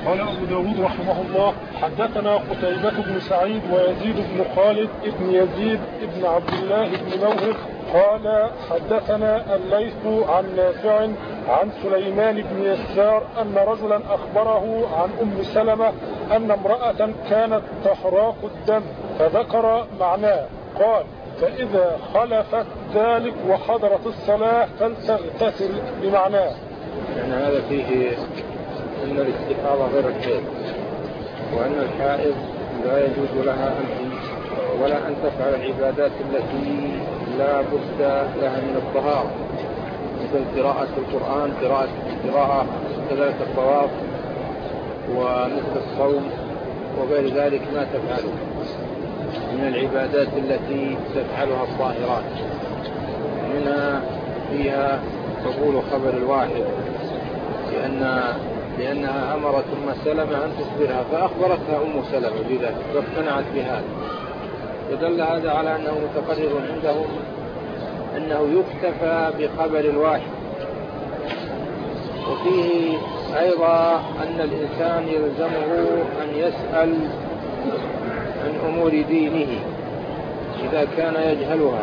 قال أبو داود رحمه الله: حدثنا قتيبة بن سعيد ويزيد بن خالد بن يزيد بن عبد الله بن موهب قال: حدثنا الليث عن نافع عن سليمان بن يسار أن رجلا أخبره عن أم سلمة أن امرأة كانت تحراق الدم فذكر معناه. قال: فإذا خلفت ذلك وحضرت الصلاة فلتغتسل بمعناه. يعني هذا فيه أن الاستحاضة غير الحيض، وأن الحائض لا يجوز لها أن ولا أن تفعل العبادات التي لا بد لها من الطهارة، مثل قراءة القرآن، قراءة كذلك الطواف، ومثل الصوم وغير ذلك ما تفعله من العبادات التي تفعلها الطاهرات. منها فيها قبول خبر الواحد، لأنها أمرت أم سلمة أن تخبرها فأخبرتها أم سلمة بذلك فاقتنعت بهذا، فدل هذا على أنه متقرر عندهم أنه يكتفى بخبر الواحد. وفيه أيضا أن الإنسان يلزمه أن يسأل عن أمور دينه إذا كان يجهلها.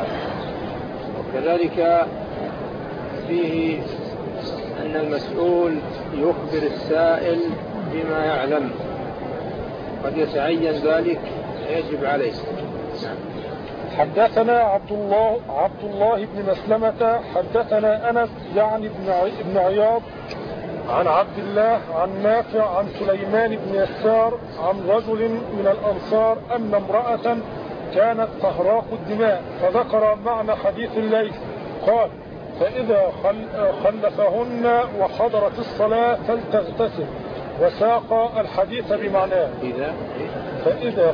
وكذلك فيه أن المسؤول يخبر السائل بما يعلم، قد يتعين ذلك يجب عليه. حدثنا عبد الله بن مسلمة حدثنا أنس يعني ابن عياض عن عبد الله عن نافع عن سليمان بن يسار عن رجل من الأنصار أن امرأة كانت تهراق الدماء فذكر معنى حديث الليث. قال: فإذا خلفهن وحضرت الصلاة فلتغتسل، وساق الحديث بمعناه. فإذا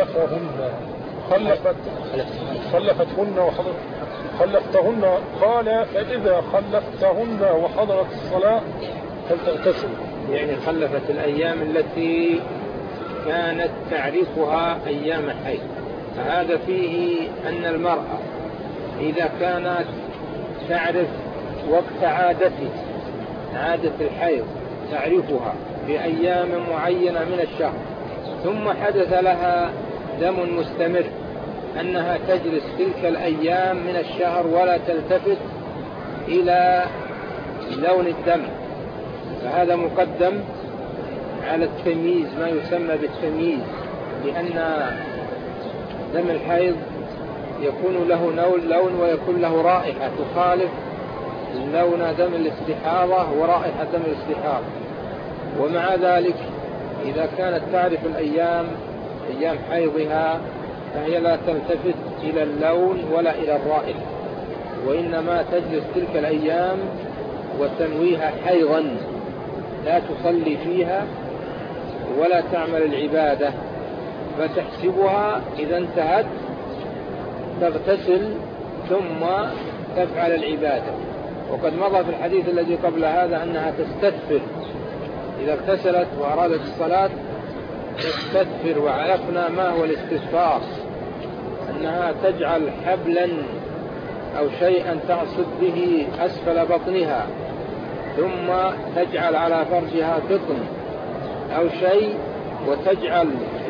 خلفتهن قال: فإذا خلفتهن وحضرت الصلاة فلتغتسل، يعني خلفت الأيام التي كانت تعرفها أيام الحيض. فهذا فيه أن المرأة إذا كانت تعرف وقت عادة الحيض تعرفها بأيام معينة من الشهر، ثم حدث لها دم مستمر، أنها تجلس تلك الأيام من الشهر ولا تلتفت إلى لون الدم، فهذا مقدم على التمييز، ما يسمى بالتمييز، لأن دم الحيض يكون له لون ويكون له رائحة تخالف لون دم الاستحاضة ورائحة دم الاستحاضة. ومع ذلك إذا كانت تعرف أيام حيضها فهي لا تلتفت إلى اللون ولا إلى الرائحة، وإنما تجلس تلك الأيام وتنويها حيضا، لا تصلي فيها ولا تعمل العبادة، فتحسبها إذا انتهت تغتسل ثم تفعل العبادة. وقد مضى في الحديث الذي قبل هذا أنها تستدفر إذا اغتسلت وأرادت الصلاة تستدفر، وعرفنا ما هو الاستدفار، أنها تجعل حبلا أو شيئا تعصب به أسفل بطنها، ثم تجعل على فرجها قطن أو شيء، وتجعل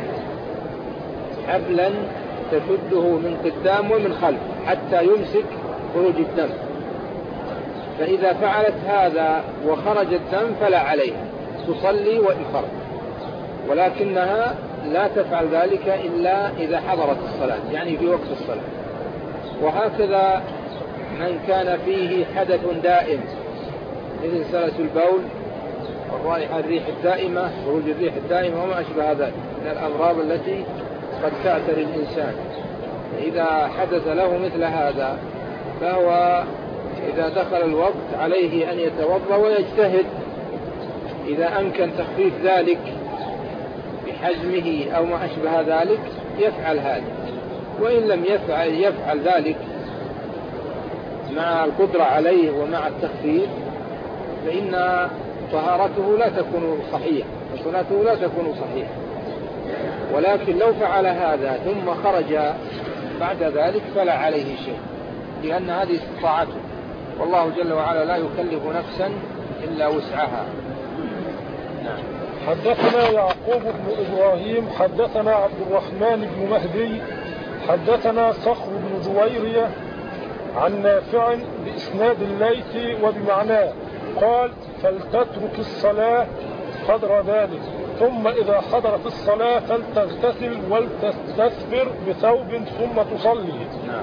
حبلا تشده من قدام ومن خلف حتى يمسك خروج الدم. فإذا فعلت هذا وخرج الدم فلا عليها، تصلي وإن خرج، ولكنها لا تفعل ذلك إلا إذا حضرت الصلاة، يعني في وقت الصلاة. وهكذا من كان فيه حدث دائم مثل سلس البول والرائحة الريح الدائمة، خروج الريح الدائمة وما أشبه ذلك من الأمراض التي قد تعتري الإنسان، إذا حدث له مثل هذا فهو إذا دخل الوقت عليه أن يتوضأ ويجتهد إذا أمكن تخفيف ذلك بحجمه أو ما أشبه ذلك يفعل هذا، وإن لم يفعل ذلك مع القدرة عليه ومع التخفيف فإن طهارته لا تكون صحيحة وصلاته لا تكون صحيحة. ولكن لو فعل هذا ثم خرج بعد ذلك فلا عليه شيء، لأن هذه استطاعته، والله جل وعلا لا يكلف نفسا إلا وسعها. حدثنا يعقوب بن إبراهيم حدثنا عبد الرحمن بن مهدي حدثنا صخر بن جويرية عن نافع بإسناد الليث وبمعناه قال فلتترك الصلاة قدر ذلك ثم إذا حضرت الصلاة فلتغتسل ولتستثمر بثوب ثم تصلي.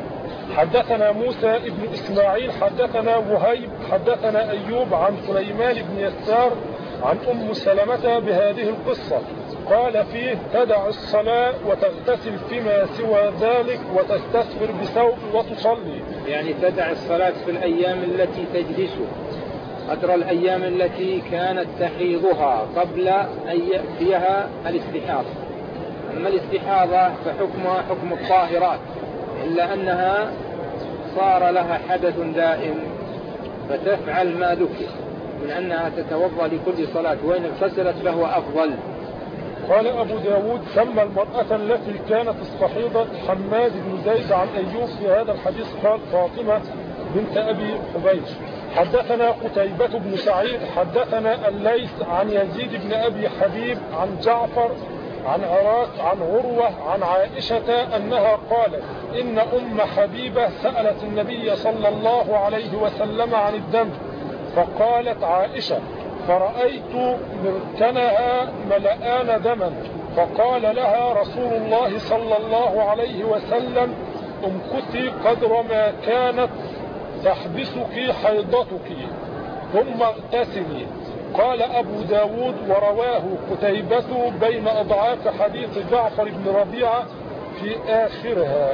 حدثنا موسى بن إسماعيل حدثنا وهيب حدثنا أيوب عن سليمان بن يسار عن أم سلمة بهذه القصة قال فيه تدع الصلاة وتغتسل فيما سوى ذلك وتستثمر بثوب وتصلي. يعني تدع الصلاة في الأيام التي تجلس قدر الأيام التي كانت تحيضها قبل أن يأتيها الاستحاضة. أما الاستحاضة فحكمها حكم الطاهرات إلا أنها صار لها حدث دائم فتفعل ما ذكر من أنها تتوضأ لكل صلاة وإن اغتسلت فهو أفضل. قال أبو داود سمى المرأة التي كانت استحيضت حماد بن زيد عن أيوب في هذا الحديث قال فاطمة بنت أبي حبيش. حدثنا قتيبة بن سعيد حدثنا الليث عن يزيد بن أبي حبيب عن جعفر عن عراك عن عروة عن عائشة أنها قالت إن أم حبيبة سألت النبي صلى الله عليه وسلم عن الدم فقالت عائشة فرأيت مركنها ملآن دما فقال لها رسول الله صلى الله عليه وسلم امكثي قدر ما كانت تحبسك حيضتك ثم اغتسلي. قال أبو داود ورواه قتيبة بين أضعاف حديث جعفر بن ربيعة في آخرها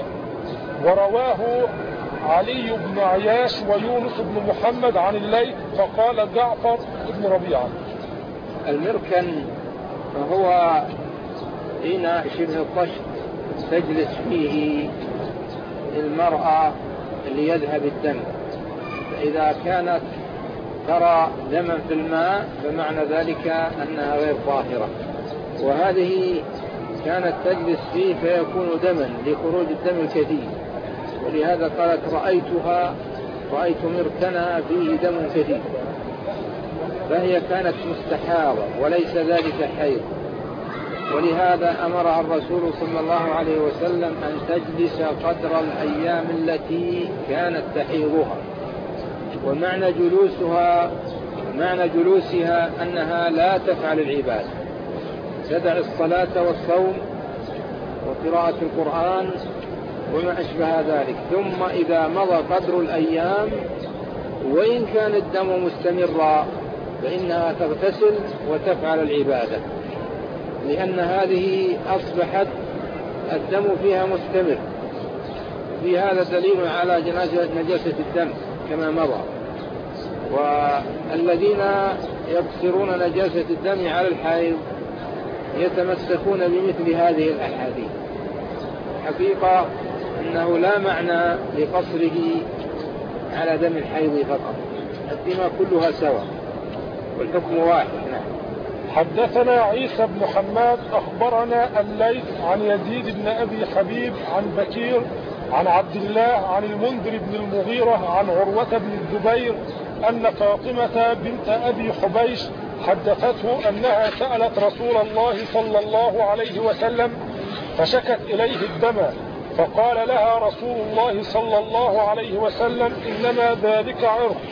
ورواه علي بن عياش ويونس بن محمد عن الليث فقال جعفر بن ربيعة. المركن هو إناء شبه الطشت تجلس فيه المرأة ليذهب الدم فإذا كانت ترى دما في الماء فمعنى ذلك أنها غير طاهرة وهذه كانت تجلس فيه فيكون دما لخروج الدم الكثير ولهذا قالت رأيت مركنها فيه دم كثير فهي كانت مستحاضة وليس ذلك حيض ولهذا أمرها الرسول صلى الله عليه وسلم أن تجلس قدر الأيام التي كانت تحيضها ومعنى جلوسها أنها لا تفعل العبادة تدع الصلاة والصوم وقراءة القرآن وما أشبه ذلك ثم إذا مضى قدر الأيام وإن كان الدم مستمرا فإنها تغتسل وتفعل العبادة لأن هذه أصبحت الدم فيها مستمر في هذا دليل على نجاسة الدم كما مضى والذين يقصرون نجاسة الدم على الحيض يتمسكون بمثل هذه الأحاديث. حقيقة أنه لا معنى لقصره على دم الحيض فقط الدماء كلها سواء والحكم واحد. حدثنا عيسى بن حماد أخبرنا الليث عن يزيد بن أبي حبيب عن بكير عن عبد الله عن المنذر بن المغيرة عن عروة بن الزبير أن فاطمة بنت أبي حبيش حدثته أنها سألت رسول الله صلى الله عليه وسلم فشكت إليه الدم فقال لها رسول الله صلى الله عليه وسلم إنما ذلك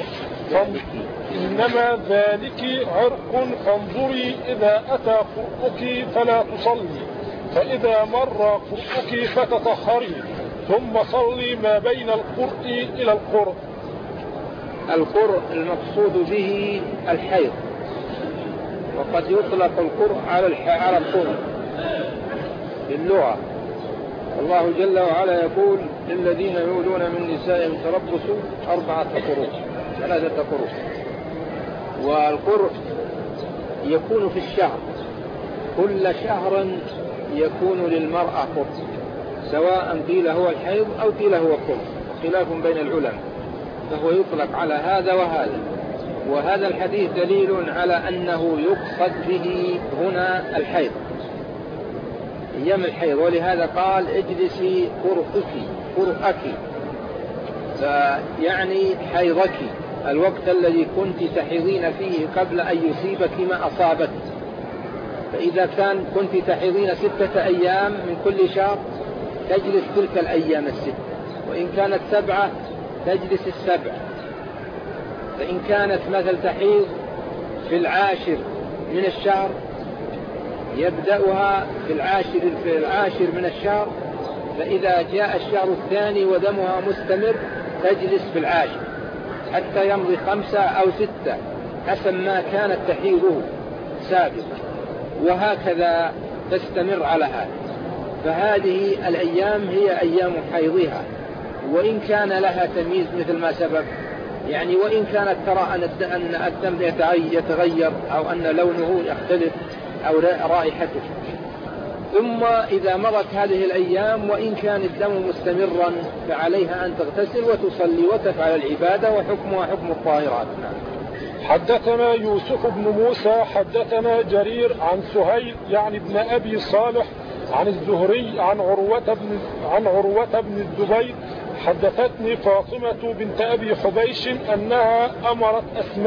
عرق فانظري إذا أتى قرؤك فلا تصلي فإذا مر قرؤك فتطهري ثم صلي ما بين القرء إلى القرء. القرء المقصود به الحيض وقد يطلق القرء على القرء باللغة. الله جل وعلا يقول للذين يولون من نسائهم تربصوا 4 قروء 3 قروء والقرء يكون في الشهر كل شهر يكون للمرأة قرء سواء قيل هو الحيض أو قيل هو القرء خلاف بين العلماء فهو يطلق على هذا وهذا وهذا الحديث دليل على أنه يقصد به هنا الحيض أيام الحيض ولهذا قال اجلسي قرؤك فيعني حيضك الوقت الذي كنت تحيضين فيه قبل أن يصيبك ما أصابك فإذا كنت تحيضين 6 أيام من كل شهر تجلس تلك الأيام 6، وإن كانت 7 تجلس 7. فإن كانت مثل تحيض في 10 من الشهر يبدأها في 10 من الشهر، فإذا جاء الشهر الثاني ودمها مستمر تجلس في 10 حتى يمضي 5 أو 6 حسب ما كانت تحيضه سابقا، وهكذا تستمر على هذا. فهذه الأيام هي أيام حيضها، وإن كان لها تمييز مثل ما سبق، يعني وإن كانت ترى أن الدم يتغير أو أن لونه يختلف أو رائحته. ثم إذا مرت هذه الأيام وإن كان الدم مستمرا فعليها أن تغتسل وتصلي وتفعل العبادة، وحكمها حكم الطاهرات. حدثنا يوسف بن موسى حدثنا جرير عن سهيل يعني ابن أبي صالح عن الزهري عن عروة بن الزبير حدثتني فاطمة بنت أبي حبيش أنها أمرت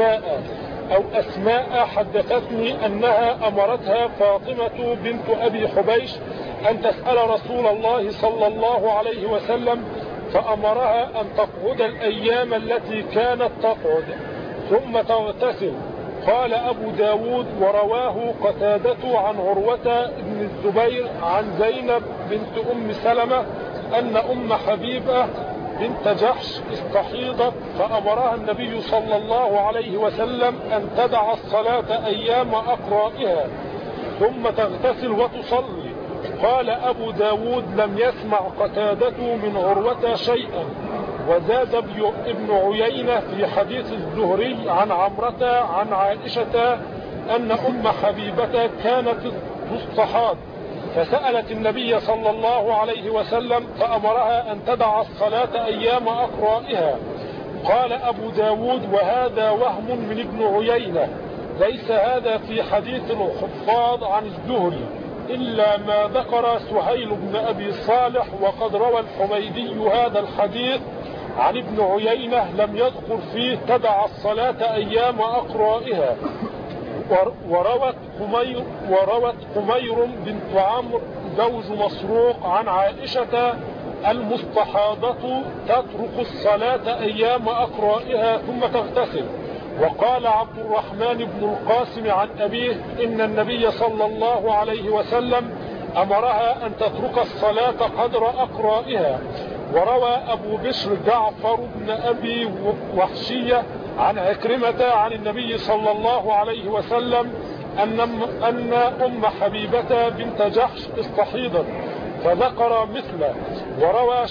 أسماء حدثتني أنها أمرتها فاطمة بنت أبي حبيش أن تسأل رسول الله صلى الله عليه وسلم، فأمرها أن تقعد الأيام التي كانت تقعد ثم تغتسل. قال أبو داود ورواه قتادة عن عروة بن الزبير عن زينب بنت أم سلمة أن أم حبيبة بنت جحش استحيضت، فأمرها النبي صلى الله عليه وسلم أن تدع الصلاة أيام أقرائها ثم تغتسل وتصلي. قال أبو داود لم يسمع قتادة من عروة شيئا. وزاد ابن عيينة في حديث الزهري عن عمرة عن عائشة أن أم حبيبة كانت تستحاض، فسألت النبي صلى الله عليه وسلم فأمرها أن تدع الصلاة أيام أقرائها. قال أبو داود وهذا وهم من ابن عيينة، ليس هذا في حديث الحفاظ عن الزهري إلا ما ذكر سهيل بن أبي صالح، وقد روى الحميدي هذا الحديث عن ابن عيينة لم يذكر فيه تدع الصلاة أيام أقرائها. وروت قمير بنت عمرو زوج مسروق عن عائشة المستحاضة تترك الصلاة أيام أقرائها ثم تغتسل. وقال عبد الرحمن بن القاسم عن أبيه إن النبي صلى الله عليه وسلم أمرها أن تترك الصلاة قدر أقرائها. وروى أبو بشر جعفر بن أبي وحشية عن عكرمة عن النبي صلى الله عليه وسلم أن أم حبيبة بنت جحش استحيضت فذكر مثله. وروى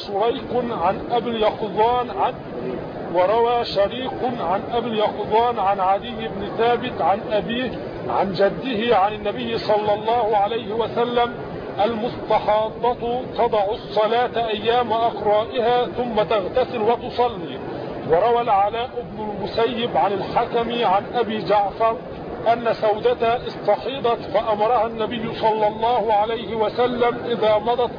شريك عن أبي اليقظان عن عدي بن ثابت عن أبيه عن جده عن النبي صلى الله عليه وسلم المستحاضة تضع الصلاة أيام أقرائها ثم تغتسل وتصلي. وروى العلاء بن المسيب عن الحكم عن أبي جعفر أن سودة استحيضت فأمرها النبي صلى الله عليه وسلم إذا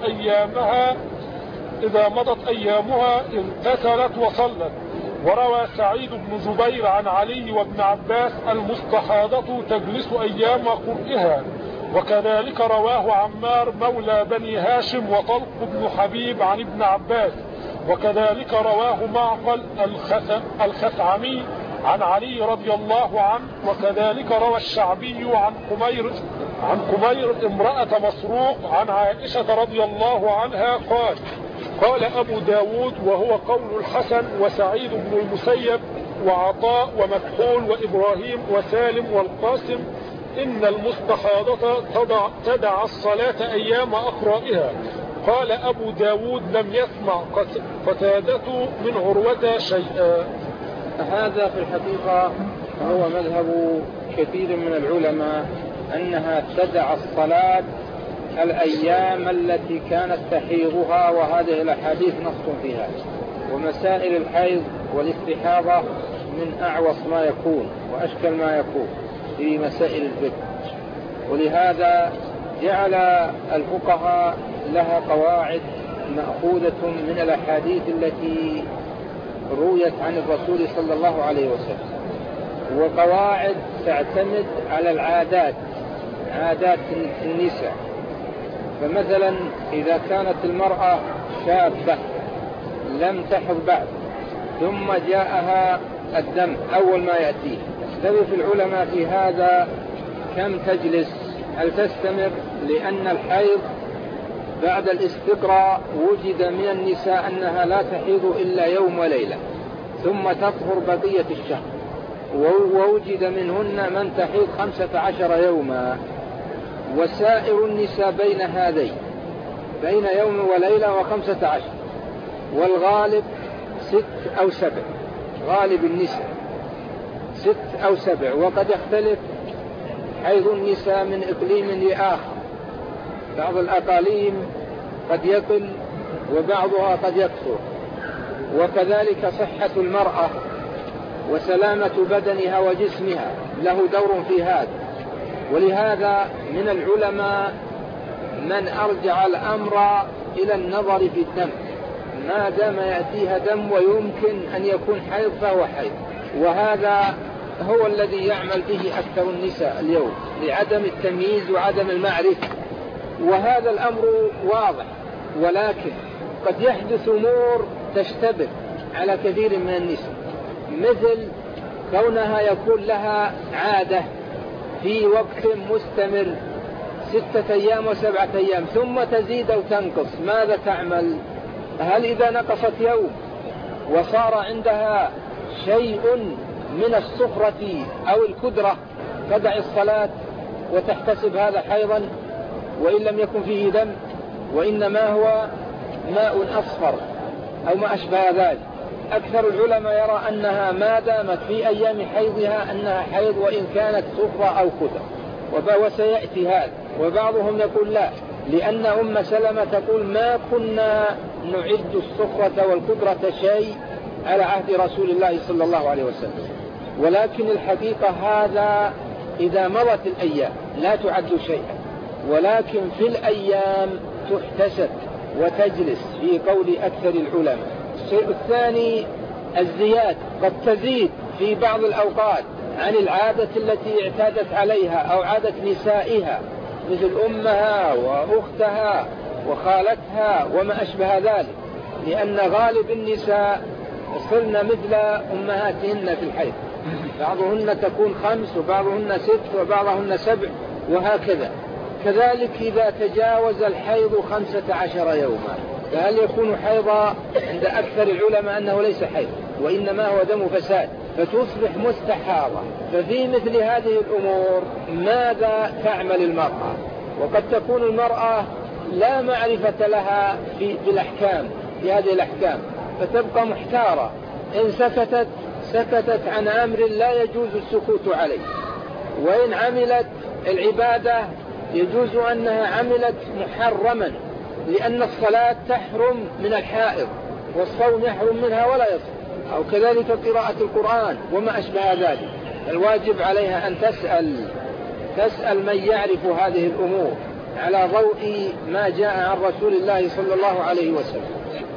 مضت أيامها اغتسلت وصلت. وروى سعيد بن جبير عن علي وابن عباس المستحاضة تجلس أيام قرئها. وكذلك رواه عمار مولى بني هاشم وطلق بن حبيب عن ابن عباس. وكذلك رواه معقل الخثعمي عن علي رضي الله عنه. وكذلك روى الشعبي عن قمير امرأة مسروق عن عائشة رضي الله عنها قال أبو داود وهو قول الحسن وسعيد بن المسيب وعطاء ومكحول وإبراهيم وسالم والقاسم إن المستحاضة تدع الصلاة أيام أقرائها. قال أبو داود لم يسمع قتادة من عروة شيئا. هذا في الحقيقة هو مذهب كثير من العلماء أنها تدع الصلاة الأيام التي كانت تحيضها، وهذه الأحاديث نص فيها. ومسائل الحيض والاستحاضة من أعوص ما يكون وأشكل ما يكون في مسائل الفقه، ولهذا جعل الفقهاء لها قواعد مأخوذة من الأحاديث التي رويت عن الرسول صلى الله عليه وسلم، وقواعد تعتمد على العادات عادات النساء. فمثلا إذا كانت المرأة شابة لم تحض بعد ثم جاءها الدم أول ما يأتيه، يختلف العلماء في هذا كم تجلس، هل تستمر؟ لأن الحيض بعد الاستقراء وجد من النساء أنها لا تحيض إلا يوم وليلة ثم تطهر بقية الشهر، ووجد منهن من تحيض 15 يوما، وسائر النساء بين هذين بين يوم وليلة و15، والغالب 6 أو 7، غالب النساء 6 أو 7، وقد يختلف حيض النساء من إقليم لآخر، بعض الأقاليم قد يقل وبعضها قد يكثر. وكذلك صحة المرأة وسلامة بدنها وجسمها له دور في هذا، ولهذا من العلماء من أرجع الأمر إلى النظر في الدم، ما دام يأتيها دم ويمكن أن يكون حيض فهو حيض، وهذا هو الذي يعمل به أكثر النساء اليوم لعدم التمييز وعدم المعرفة. وهذا الأمر واضح، ولكن قد يحدث أمور تشتبه على كثير من النساء، مثل كونها يكون لها عادة في وقت مستمر 6 أيام و7 أيام ثم تزيد أو تنقص، ماذا تعمل؟ هل إذا نقصت يوم وصار عندها شيء من الصفرة أو الكدرة تدع الصلاة وتحتسب هذا حيضا وإن لم يكن فيه دم، وإنما هو ماء أصفر أو ما أشبه ذلك؟ أكثر العلماء يرى أنها ما دامت في أيام حيضها أنها حيض وإن كانت صفرة أو كدرة، وسيأتي هذا. وبعضهم يقول لا، لأن أم سلمة تقول ما كنا نعد الصفرة والكدرة شيء على عهد رسول الله صلى الله عليه وسلم، ولكن الحقيقة هذا إذا مضت الأيام لا تعد شيئا، ولكن في الأيام تحتسب وتجلس في قول أكثر العلماء. الشيء الثاني الزيادة، قد تزيد في بعض الأوقات عن العادة التي اعتادت عليها أو عادة نسائها مثل أمها وأختها وخالتها وما أشبه ذلك، لأن غالب النساء صرن مثل أمهاتهن في الحيض، بعضهن تكون 5 وبعضهن 6 وبعضهن 7 وهكذا. كذلك إذا تجاوز الحيض 15 يوما فهل يكون حيضا؟ عند أكثر العلماء أنه ليس حيض وإنما هو دم فساد، فتصبح مستحاضة. ففي مثل هذه الأمور ماذا تعمل المرأة؟ وقد تكون المرأة لا معرفة لها بالأحكام في هذه الأحكام، فتبقى محتارة، إن سكتت عن أمر لا يجوز السكوت عليه، وإن عملت العبادة يجوز أنها عملت محرما، لأن الصلاة تحرم من الحائض والصوم يحرم منها ولا يصوم، أو كذلك قراءة القرآن وما أشبه ذلك. الواجب عليها أن تسأل من يعرف هذه الأمور على ضوء ما جاء عن رسول الله صلى الله عليه وسلم.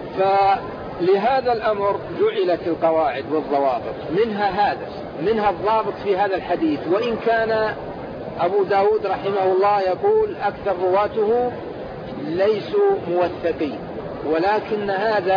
فلهذا الأمر جعلت القواعد والضوابط، منها الضابط في هذا الحديث، وإن كان أبو داود رحمه الله يقول أكثر رواته ليسوا موثقين، ولكن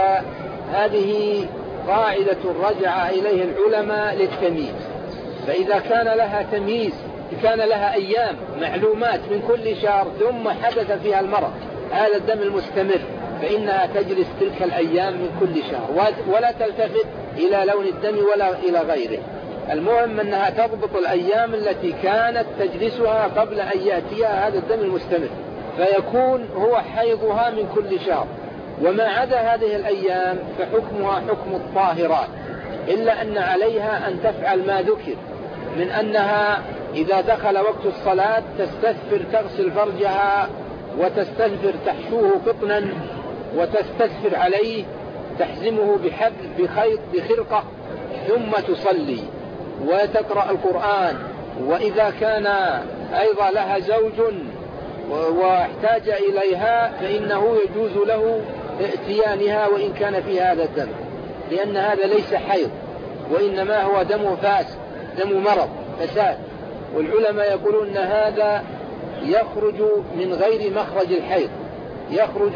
هذه قاعدة رجع إليه العلماء للتمييز. فإذا كان لها تمييز، كان لها أيام معلومات من كل شهر ثم حدث فيها المرض هذا الدم المستمر، فإنها تجلس تلك الأيام من كل شهر ولا تلتفت إلى لون الدم ولا إلى غيره. المهم أنها تضبط الأيام التي كانت تجلسها قبل أن يأتيها هذا الدم المستمر، فيكون هو حيضها من كل شهر. وما عدا هذه الأيام فحكمها حكم الطاهرات، إلا أن عليها أن تفعل ما ذكر من أنها إذا دخل وقت الصلاة تستثفر تغسل فرجها وتستثفر تحشوه قطنا وتستثفر عليه تحزمه بحبل بخرقة ثم تصلي وتقرأ القرآن. وإذا كان أيضا لها زوج واحتاج إليها فإنه يجوز له ائتيانها وإن كان في هذا الدم، لأن هذا ليس حيض وإنما هو دم فاسد، دم مرض فساد. والعلماء يقولون أن هذا يخرج من غير مخرج الحيض، يخرج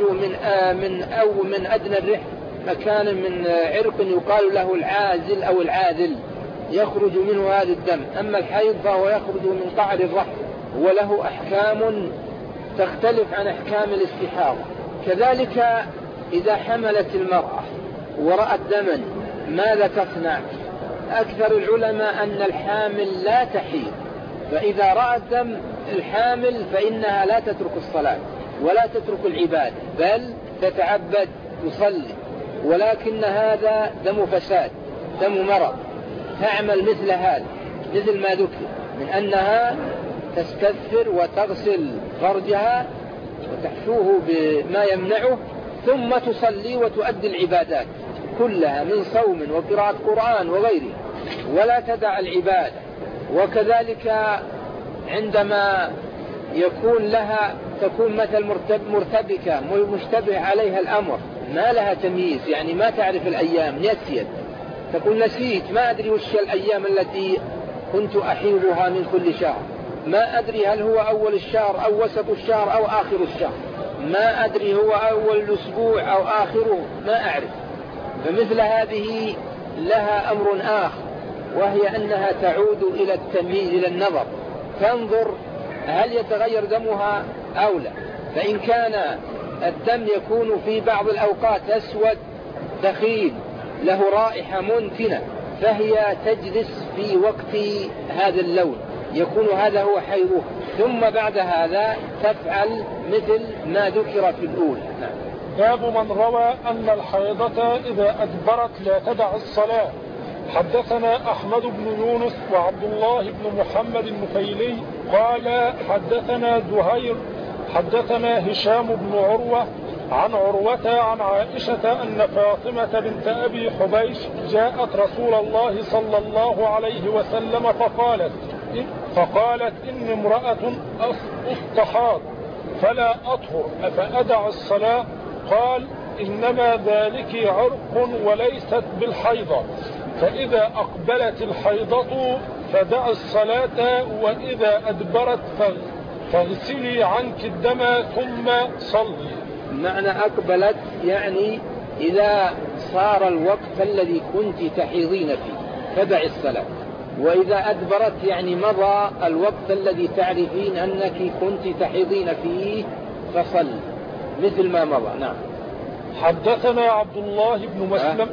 من أدنى الرحم، مكان من عرق يقال له العازل أو العاذل، يخرج منه هذا الدم. أما الحيض فهو يخرج من قعر الرحم، وله أحكام تختلف عن أحكام الاستحاضة. كذلك إذا حملت المرأة ورأت دما ماذا تصنع؟ أكثر العلماء أن الحامل لا تحيض، فإذا رأت دم الحامل فإنها لا تترك الصلاة ولا تترك العبادة، بل تتعبد تصلي، ولكن هذا دم فساد، دم مرض، تعمل مثل هذا، مثل ما ذكر من أنها تستغفر وتغسل فرجها وتحشوه بما يمنعه، ثم تصلي وتؤدي العبادات كلها من صوم وقراءة قرآن وغيره، ولا تدع العبادة. وكذلك عندما يكون لها تكون مثل مرتبكة مشتبه عليها الأمر، ما لها تمييز، يعني ما تعرف الأيام، نسيت، تقول نسيت، ما أدري وش الأيام التي كنت أحيضها من كل شهر، ما أدري هل هو أول الشهر أو وسط الشهر أو آخر الشهر، ما أدري هو أول الأسبوع أو آخره، ما أعرف. فمثل هذه لها أمر آخر، وهي أنها تعود إلى التمييز، إلى النظر، تنظر هل يتغير دمها أو لا. فإن كان الدم يكون في بعض الأوقات أسود دخيل له رائحة منتنة، فهي تجلس في وقت هذا اللون، يكون هذا هو حيضها، ثم بعد هذا تفعل مثل ما ذكر في الأولى. باب من روى أن الحيضة إذا أدبرت لا تدع الصلاة. حدثنا أحمد بن يونس وعبد الله بن محمد النفيلي قال حدثنا زهير حدثنا هشام بن عروة عن عروة عن عائشة أن فاطمة بنت أبي حبيش جاءت رسول الله صلى الله عليه وسلم فقالت إن امرأة أستحاض فلا أطهر أفأدع الصلاة؟ قال إنما ذلك عرق وليست بالحيضة، فإذا أقبلت الحيضة فدع الصلاة، وإذا أدبرت فاغسلي عنك الدم ثم صلي. معنى أقبلت يعني إذا صار الوقت الذي كنت تحيضين فيه فدع الصلاة، وإذا أدبرت يعني مضى الوقت الذي تعرفين أنك كنت تحيضين فيه فصل مثل ما مضى. نعم. حدثنا عبد الله بن مسلم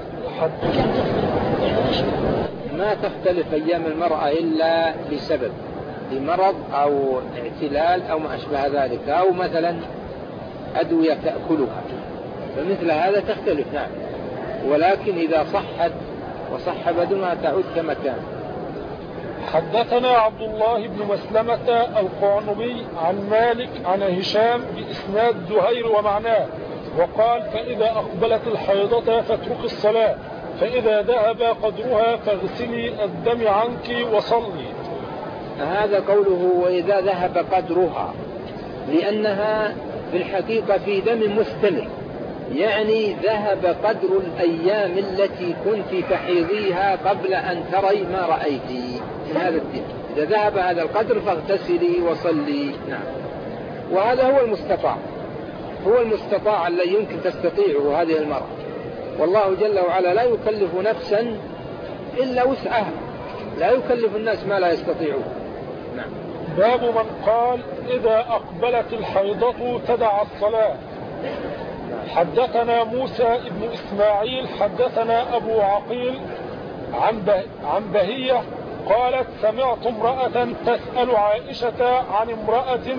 ما تختلف أيام المرأة إلا بسبب لمرض أو اعتلال أو ما أشبه ذلك، أو مثلا أدوية تأكلها، فمثل هذا تختلف. نعم. ولكن إذا صحت وصح بدنها تعود كما كان. حدثنا عبد الله بن مسلمة القعنبي عن مالك عن هشام بإسناد زهير ومعناه، وقال فإذا أقبلت الحيضة فاترك الصلاة، فإذا ذهب قدرها فاغسلي الدم عنك وصلي. هذا قوله وإذا ذهب قدرها، لأنها في الحقيقة في دم مستمر، يعني ذهب قدر الأيام التي كنت تحيضيها قبل أن تري ما رأيتي من هذا الدم. إذا ذهب هذا القدر فاغتسلي وصلي. نعم. وهذا هو المستطاع، هو المستطاع الذي يمكن تستطيعه هذه المرأة، والله جل وعلا لا يكلف نفسا إلا وسعها، لا يكلف الناس ما لا يستطيعون. نعم. باب من قال إذا أقبلت الحيضة تدع الصلاة. حدثنا موسى بن إسماعيل حدثنا أبو عقيل عن بهية قالت سمعت امرأة تسأل عائشة عن امرأة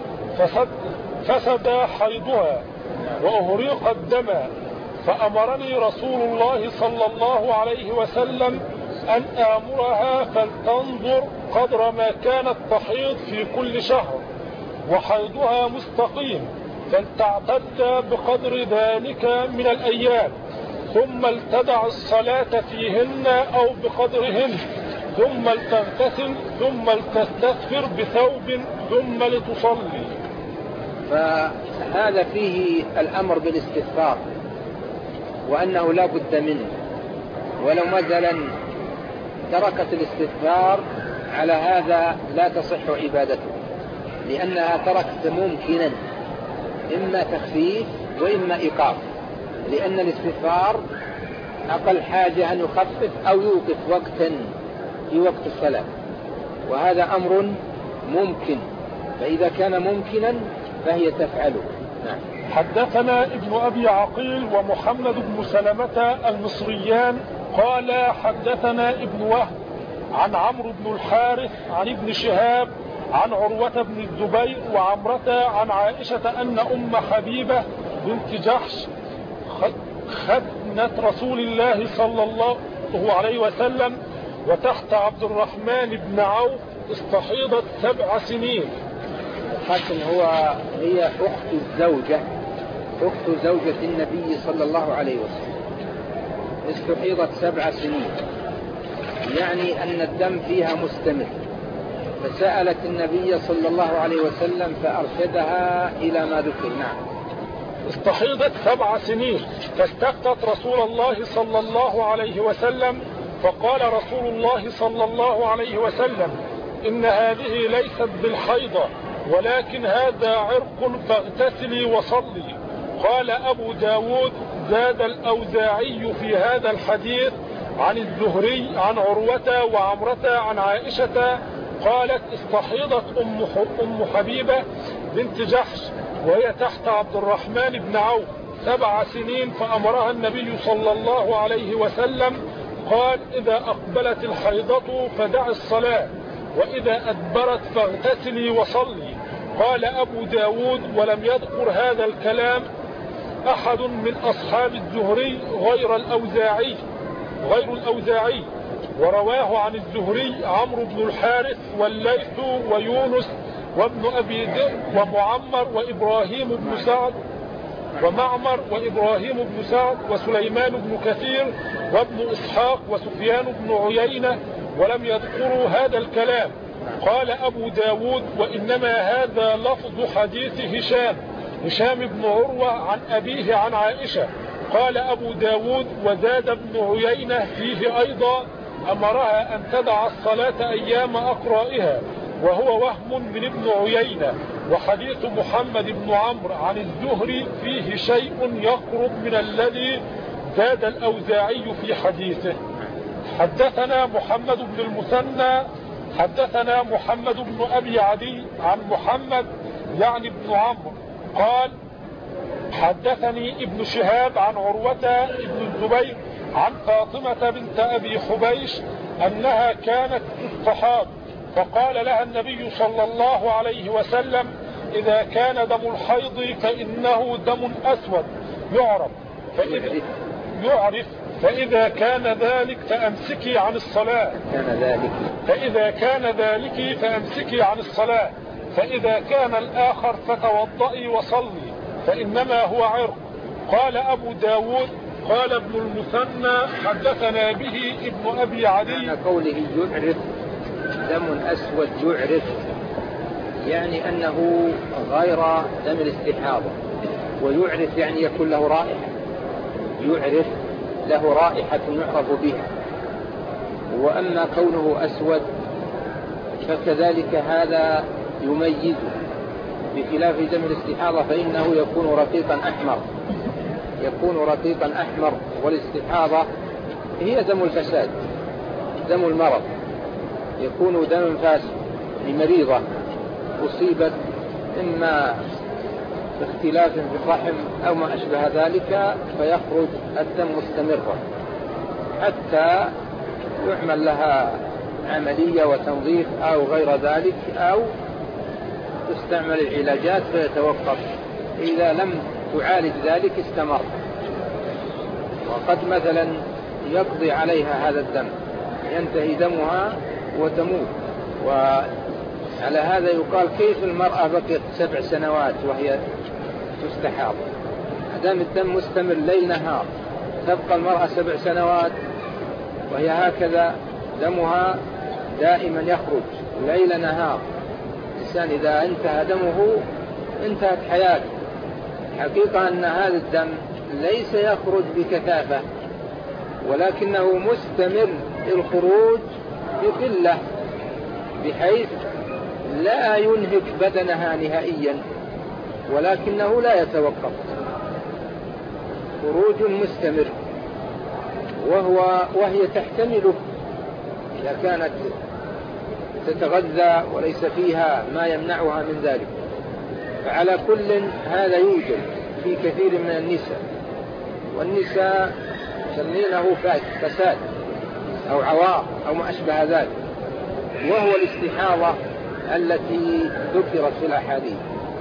فسد حيضها وأهريق الدم، فأمرني رسول الله صلى الله عليه وسلم أن آمرها فلتنظر قدر ما كانت تحيض في كل شهر وحيضها مستقيم، فلتعتد بقدر ذلك من الأيام، ثم لتدع الصلاة فيهن أو بقدرهن، ثم لتغتسل، ثم لتستغفر بثوب، ثم لتصلي. فهذا فيه الأمر بالاستغفار، وأنه لا بد منه، ولو مثلا تركت الاستغفار على هذا لا تصح عبادته، لأنها تركت ممكنا إما تخفيف وإما إيقاف، لأن الاستغفار أقل حاجة أن يخفف أو يوقف وقتا في وقت الصلاة، وهذا أمر ممكن، فإذا كان ممكنا فهي تفعله. نعم. حدثنا ابن أبي عقيل ومحمد بن سلمة المصريان قال حدثنا ابن وهب عن عمرو بن الحارث عن ابن شهاب عن عروة بن الزبير وعمرة عن عائشة أن أم حبيبة بنت جحش خدنة رسول الله صلى الله عليه وسلم وتحت عبد الرحمن بن عوف استحيضت 7 سنين. الختن هي أخت زوجة النبي صلى الله عليه وسلم، استحيضت 7 سنين، يعني أن الدم فيها مستمر، فسألت النبي صلى الله عليه وسلم فأرشدها إلى ما ذكر. نعم. استحيضت 7 سنين فاستفتت رسول الله صلى الله عليه وسلم، فقال رسول الله صلى الله عليه وسلم إن هذه ليست بالحيضة ولكن هذا عرق فاغتسلي وصلي. قال أبو داود زاد الأوزاعي في هذا الحديث عن الزهري عن عروة وعمرة عن عائشة قالت استحيضت أم حبيبة بنت جحش وهي تحت عبد الرحمن بن عوف 7 سنين، فأمرها النبي صلى الله عليه وسلم قال إذا أقبلت الحيضة فدع الصلاة وإذا أدبرت فاغتسلي وصلي. قال أبو داود ولم يذكر هذا الكلام أحد من أصحاب الزهري غير الأوزاعي، ورواه عن الزهري عمرو بن الحارث والليث ويونس وابن أبي ذئب ومعمر وإبراهيم بن سعد ومعمر وإبراهيم بن سعد وسليمان بن كثير وابن إسحاق وسفيان بن عيينة، ولم يذكروا هذا الكلام. قال أبو داود وإنما هذا لفظ حديث هشام بن عروة عن أبيه عن عائشة. قال أبو داود وزاد ابن عيينة فيه أيضا أمرها أن تدع الصلاة أيام أقرائها، وهو وهم من ابن عيينة. وحديث محمد بن عمرو عن الزهري فيه شيء يقرب من الذي زاد الأوزاعي في حديثه. حدثنا محمد بن المثنى حدثنا محمد بن أبي عدي عن محمد يعني بن عمرو قال حدثني ابن شهاب عن عروة بن الزبير عن فاطمة بنت أبي حبيش أنها كانت تستحاض، فقال لها النبي صلى الله عليه وسلم إذا كان دم الحيض فإنه دم أسود يعرف فإذا كان ذلك فأمسكي عن الصلاة فإذا كان الآخر فتوضئي وصلي فإنما هو عرق. قال أبو داود قال ابن المثنى حدثنا به ابن أبي عدي. قوله يعرف دم أسود يعرف يعني أنه غير دم الاستحاضة، ويعرف يعني يكون له رائحة، يعرف له رائحة يعرف بها. وأما كونه أسود فكذلك هذا يميزه، بخلاف دم الاستحاضة فإنه يكون رقيقا أحمر، والاستحاضة هي دم الفساد، دم المرض، يكون دم فاسد لمريضة أصيبت إما باختلاف في الرحم أو ما أشبه ذلك، فيخرج الدم مستمرا حتى يعمل لها عملية وتنظيف أو غير ذلك، أو تستعمل العلاجات فيتوقف. إذا لم تعالج ذلك استمر، وقد مثلا يقضي عليها هذا الدم، ينتهي دمها وتموت. وعلى هذا يقال كيف المرأة بقيت 7 سنوات وهي تستحاض؟ دام الدم مستمر ليل نهار، تبقى المرأة 7 سنوات وهي هكذا دمها دائما يخرج ليل نهار. الإنسان إذا انتهى دمه انتهت حياته. حقيقة أن هذا الدم ليس يخرج بكثافة، ولكنه مستمر الخروج بقلة، بحيث لا ينهك بدنها نهائيا، ولكنه لا يتوقف، خروج مستمر، وهي تحتمله إذا كانت تتغذى وليس فيها ما يمنعها من ذلك. فعلى كل هذا يوجد في كثير من النساء، والنساء يسمينه فساد أو عوار أو ما أشبه ذلك، وهو الاستحاضة التي ذكرت في الأحاديث،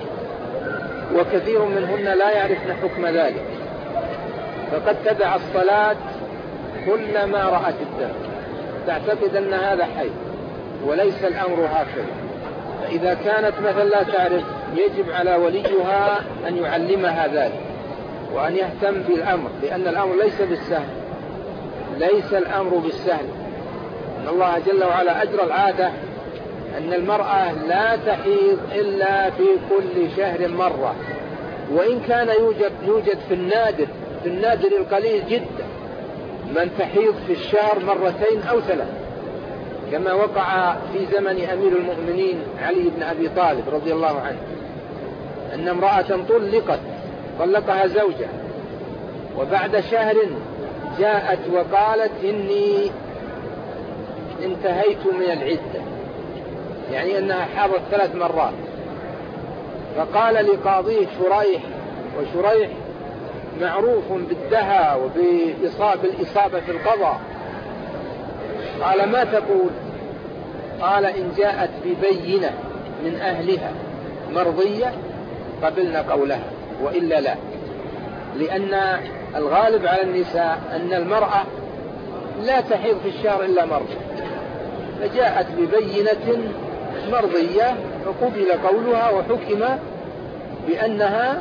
وكثير منهن لا يعرفن حكم ذلك، فقد تدع الصلاة كلما رأت الدم، تعتقد أن هذا حي، وليس الأمر هكذا. فإذا كانت مثلا لا تعرف، يجب على وليها أن يعلمها ذلك، وأن يهتم بالأمر، لأن الأمر ليس بالسهل، ليس الأمر بالسهل. إن الله جل وعلا أجرى العادة أن المرأة لا تحيض إلا في كل شهر مرة، وإن كان يوجد في النادر القليل جدا من تحيض في الشهر مرتين أو ثلاث، كما وقع في زمن أمير المؤمنين علي بن أبي طالب رضي الله عنه، أن امرأة طلقها زوجها، وبعد شهر جاءت وقالت إني انتهيت من العدة، يعني أنها حاضت 3 مرات. فقال لقاضيه شريح، وشريح معروف بالدهى وبالإصابة في القضاء، قال ما تقول؟ قال إن جاءت ببينة من أهلها مرضية قبلنا قولها، وإلا لا، لأن الغالب على النساء أن المرأة لا تحيض في الشهر إلا مرة، فجاءت ببينة مرضية فقبل قولها وحكم بأنها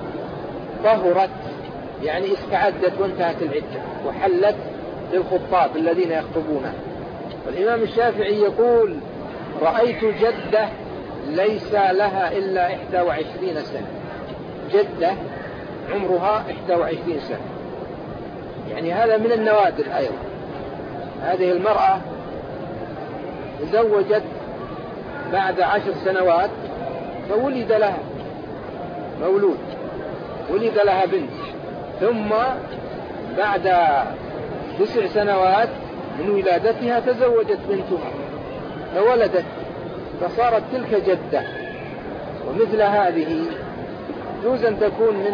طهرت، يعني استعدت وانتهت العدة وحلت للخطاب الذين يخطبونها. والإمام الشافعي يقول رأيت جدة ليس لها إلا 21 سنة، جدة عمرها 21 سنة، يعني هذا من النوادر أيضا. هذه المرأة تزوجت بعد 10 سنوات فولد لها مولود، ولد لها بنت، ثم بعد 9 سنوات من ولادتها تزوجت بنتها فولدت، فصارت تلك جدة. ومثل هذه يجوز أن تكون من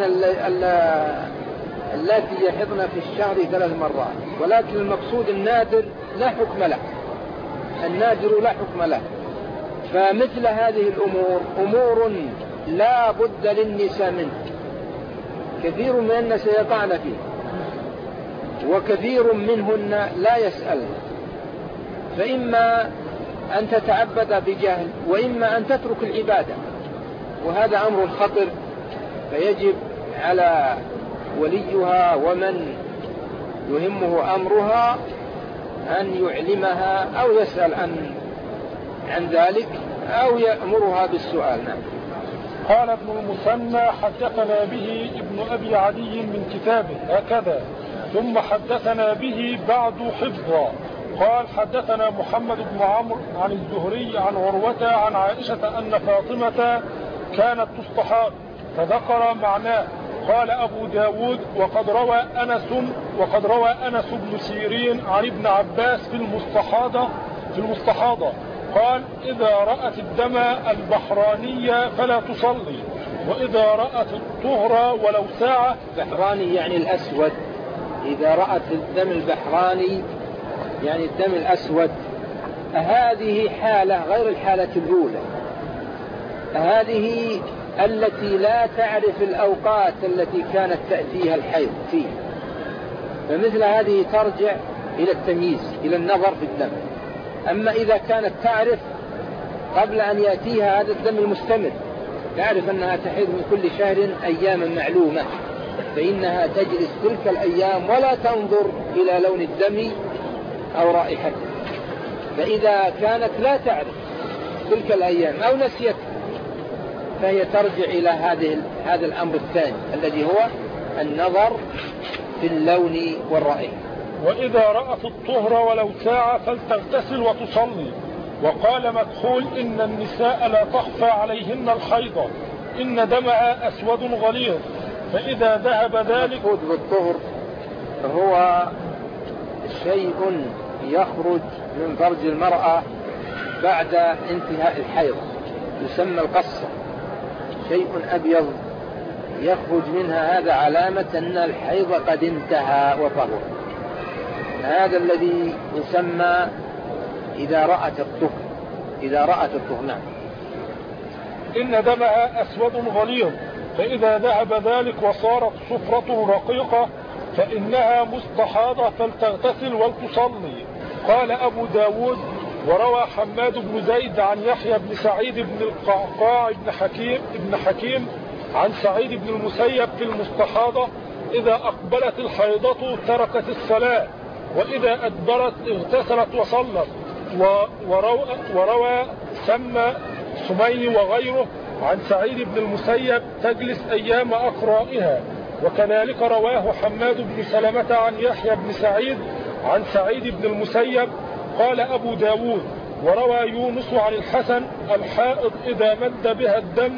التي يحضن في الشهر 3 مرات، ولكن المقصود النادر لا حكم له، النادر لا حكم له. فمثل هذه الأمور أمور لا بد للنساء منه، كثير من الناس يقعن فيه، وكثير منهن لا يسأل، فإما أن تتعبد بجهل، وإما أن تترك العبادة، وهذا أمر خطر. فيجب على وليها ومن يهمه أمرها أن يعلمها أو يسأل عن ذلك أو يأمرها بالسؤال. نعم. قال ابن المثنى حدثنا به ابن أبي عدي من كتابه هكذا، ثم حدثنا به بعد حفظا. قال حدثنا محمد بن عمرو عن الزهري عن عروة عن عائشة أن فاطمة كانت تستحاض، فذكر معناه. قال أبو داود وقد روى أنس بن سيرين عن ابن عباس في المستحاضة قال إذا رأت الدم البحراني فلا تصلي، وإذا رأت الطهر ولو ساعة. بحراني يعني الأسود، إذا رأت الدم البحراني يعني الدم الأسود. هذه حالة غير الحالة الأولى، هذه التي لا تعرف الأوقات التي كانت تأتيها الحيض فيه، فمثل هذه ترجع إلى التمييز، إلى النظر في الدم. أما إذا كانت تعرف قبل أن يأتيها هذا الدم المستمر، تعرف أنها تحيض من كل شهر أياما معلومة، فإنها تجلس تلك الأيام ولا تنظر إلى لون الدم أو رائحته. فإذا كانت لا تعرف تلك الأيام أو نسيت، فهي ترجع إلى هذا الأمر الثاني الذي هو النظر في اللون والرائحة. وإذا رأت الطهر ولو ساعة فلتغتسل وتصلي، وقال مكحول إن النساء لا تخفى عليهن الحيضة، إن دمها أسود غليظ، فإذا ذهب ذلك. المقصود بالطهر هو شيء يخرج من فرج المرأة بعد انتهاء الحيض، يسمى القصة، شيء أبيض يخرج منها، هذا علامة أن الحيض قد انتهى وطهر. هذا الذي يسمى إذا رأت الطهر. نعم. إن دمها أسود غليظ، فإذا ذهب ذلك وصارت صفرته رقيقة فإنها مستحاضة فلتغتسل ولتصلي. قال أبو داود: وروى حماد بن زيد عن يحيى بن سعيد بن القعقاع بن حكيم عن سعيد بن المسيب في المستحاضة: إذا أقبلت الحيضة تركت الصلاة، وإذا أدبرت اغتسلت وصلت. وروى سمي وغيره عن سعيد بن المسيب: تجلس أيام أقرائها. وكذلك رواه حماد بن سلمة عن يحيى بن سعيد عن سعيد بن المسيب. قال أبو داود: وروى يونس عن الحسن: الحائض إذا مد بها الدم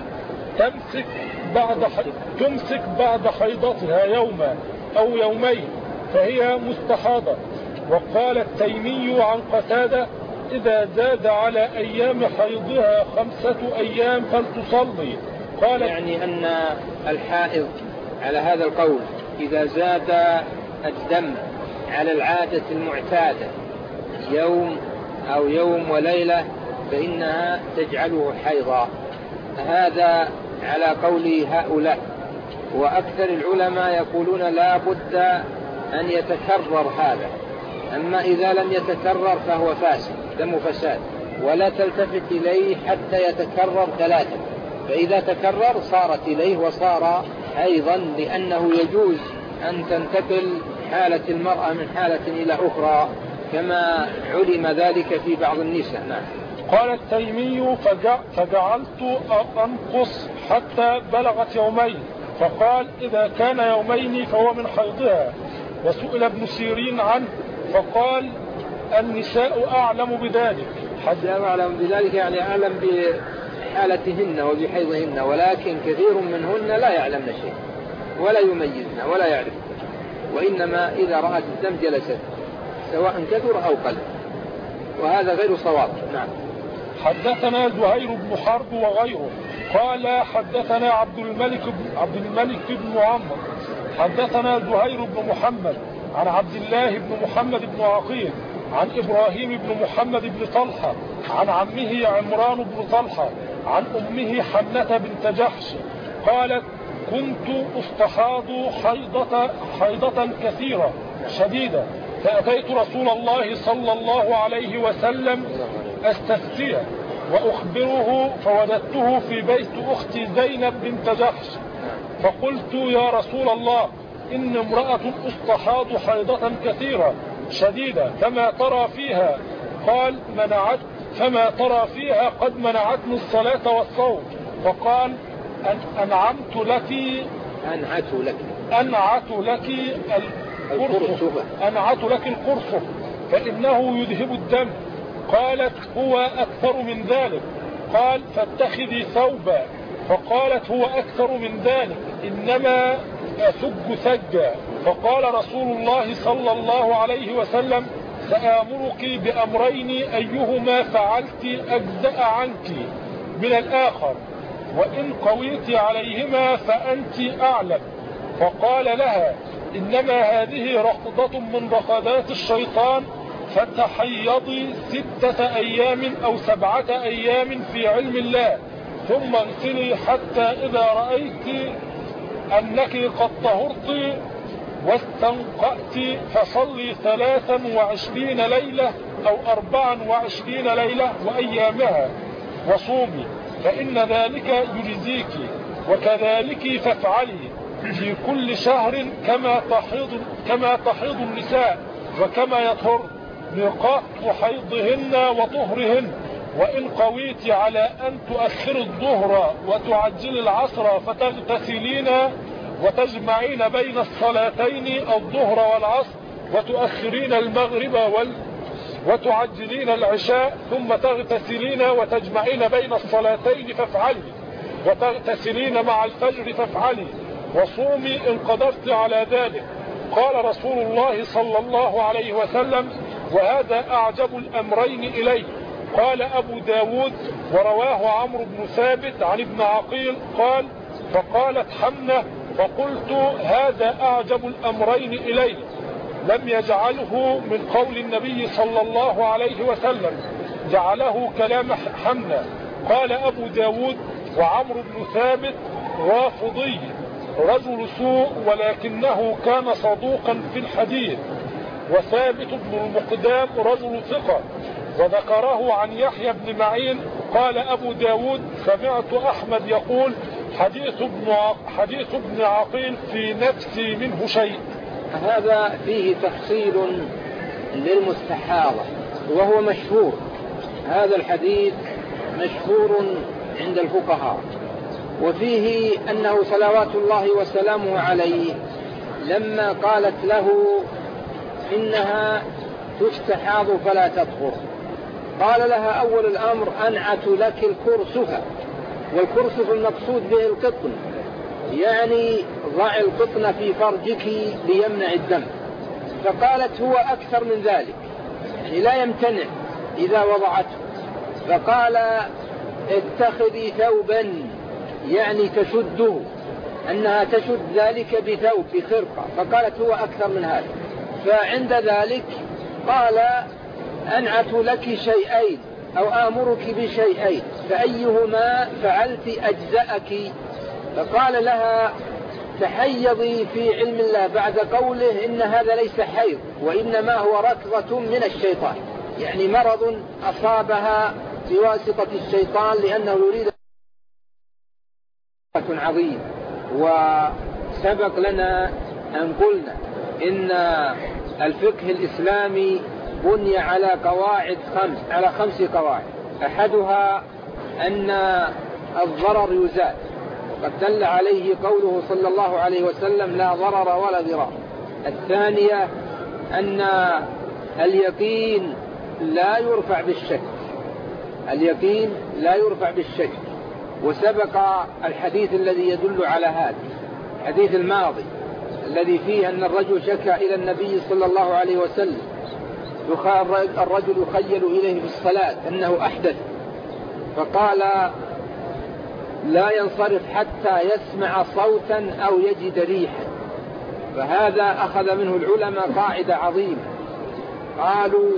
تمسك بعد حيضتها يوما أو يومين فهي مستحاضة. وقال التيمي عن قتادة: إذا زاد على أيام حيضها 5 أيام فلتصلي. قال يعني أن الحائض على هذا القول إذا زاد الدم على العادة المعتادة يوم أو يوم وليلة فإنها تجعله حيضا. هذا على قول هؤلاء. وأكثر العلماء يقولون لا بد أن يتكرر هذا، أما إذا لم يتكرر فهو فاسد، دم فساد، ولا تلتفت إليه حتى يتكرر 3، فإذا تكرر صارت إليه وصار حيضا، لأنه يجوز أن تنتقل حالة المرأة من حالة إلى أخرى كما علم ذلك في بعض النساء. نعم. قال التيمي: فجعلت أنقص حتى بلغت يومين، فقال: إذا كان يومين فهو من حيضها. وسئل ابن سيرين عنه فقال: النساء أعلم بذلك. حد أعلم بذلك يعني أعلم بحالتهن وبحيضهن، ولكن كثير منهن لا يعلمن شيء ولا يميزن ولا يعرف، وإنما إذا رأت الدم جلست سواء كثر أو قل، وهذا غير صواب. نعم. حدثنا زهير بن حرب وغيره قال حدثنا عبد الملك بن عمرو حدثنا زهير بن محمد عن عبد الله بن محمد بن عقيل عن إبراهيم بن محمد بن طلحة عن عمه عمران بن طلحة عن أمه حنة بنت جحش قالت: كنت أستحاض حيضة كثيرة شديدة، فأتيت رسول الله صلى الله عليه وسلم أستفتيه وأخبره، فوجدته في بيت أختي زينب بنت جحش، فقلت: يا رسول الله، إن امرأة أستحاض حيضة كثيرة شديدة، فما ترى فيها؟ قال: فما ترى فيها؟ قد منعتني الصلاة والصوم. فقال: أنعت لك القرصف فإنه يذهب الدم. قالت: هو أكثر من ذلك. قال: فاتخذي ثوبا. فقالت: هو أكثر من ذلك، إنما أسج سجا. فقال رسول الله صلى الله عليه وسلم: سآمرك بأمرين أيهما فعلت أجزأ عنك من الآخر، وإن قويت عليهما فأنت أعلم. فقال لها: إنما هذه رقضة من رقدات الشيطان، فتحيضي 6 أيام أو 7 أيام في علم الله، ثم اغسلي حتى إذا رأيت أنك قد طهرت واستنقأت فصلي 23 ليلة أو 24 ليلة وأيامها وصومي، فإن ذلك يجزيك، وكذلك فافعلي في كل شهر كما تحيض النساء وكما يطهر، ميقات حيضهن وطهرهن. وإن قويت على أن تؤخر الظهر وتعجل العصر فتغتسلين وتجمعين بين الصلاتين الظهر والعصر، وتؤخرين المغرب وتعجلين العشاء ثم تغتسلين وتجمعين بين الصلاتين فافعلي، وتغتسلين مع الفجر فافعلي، وصومي إن قدرت على ذلك. قال رسول الله صلى الله عليه وسلم: وهذا أعجب الأمرين إلي. قال أبو داود: ورواه عمرو بن ثابت عن ابن عقيل قال: فقالت حمنة فقلت: هذا أعجب الأمرين إلي. لم يجعله من قول النبي صلى الله عليه وسلم، جعله كلام حمنة. قال أبو داود: وعمرو بن ثابت رافضي رجل سوء ولكنه كان صدوقا في الحديث، وثابت بن المقدام رجل ثقة. وذكره عن يحيى بن معين. قال أبو داود: سمعت أحمد يقول: حديث ابن عقيل في نفسي منه شيء. هذا فيه تفصيل للمستحاضة وهو مشهور. هذا الحديث مشهور عند الفقهاء، وفيه أنه صلوات الله وسلامه عليه لما قالت له إنها تستحاض فلا تطهر، قال لها: أول الأمر أنعت لك الكرسف، والكرسف المقصود به القطن، يعني ضع القطن في فرجك ليمنع الدم. فقالت: هو أكثر من ذلك، يعني لا يمتنع إذا وضعته. فقال: اتخذي ثوبا، يعني تشده، أنها تشد ذلك بثوب بخرقة. فقالت: هو أكثر من هذا. فعند ذلك قال: أنعت لك شيئين أو آمرك بشيئين، فأيهما فعلت أجزأك؟ فقال لها: تحيضي في علم الله بعد قوله إن هذا ليس حيض وإنما هو ركضة من الشيطان، يعني مرض أصابها بواسطة الشيطان لأنه يريد عظيم. وسبق لنا أن قلنا إن الفقه الإسلامي بني على خمس قواعد. أحدها أن الضرر يزال، وقد دل عليه قوله صلى الله عليه وسلم: لا ضرر ولا ضرار. الثانية أن اليقين لا يرفع بالشك، اليقين لا يرفع بالشك. وسبق الحديث الذي يدل على هذا، الحديث الماضي الذي فيه أن الرجل شكى إلى النبي صلى الله عليه وسلم، الرجل يخيل إليه في الصلاة أنه أحدث، فقال: لا ينصرف حتى يسمع صوتا أو يجد ريحا. فهذا أخذ منه العلماء قاعدة عظيمة، قالوا: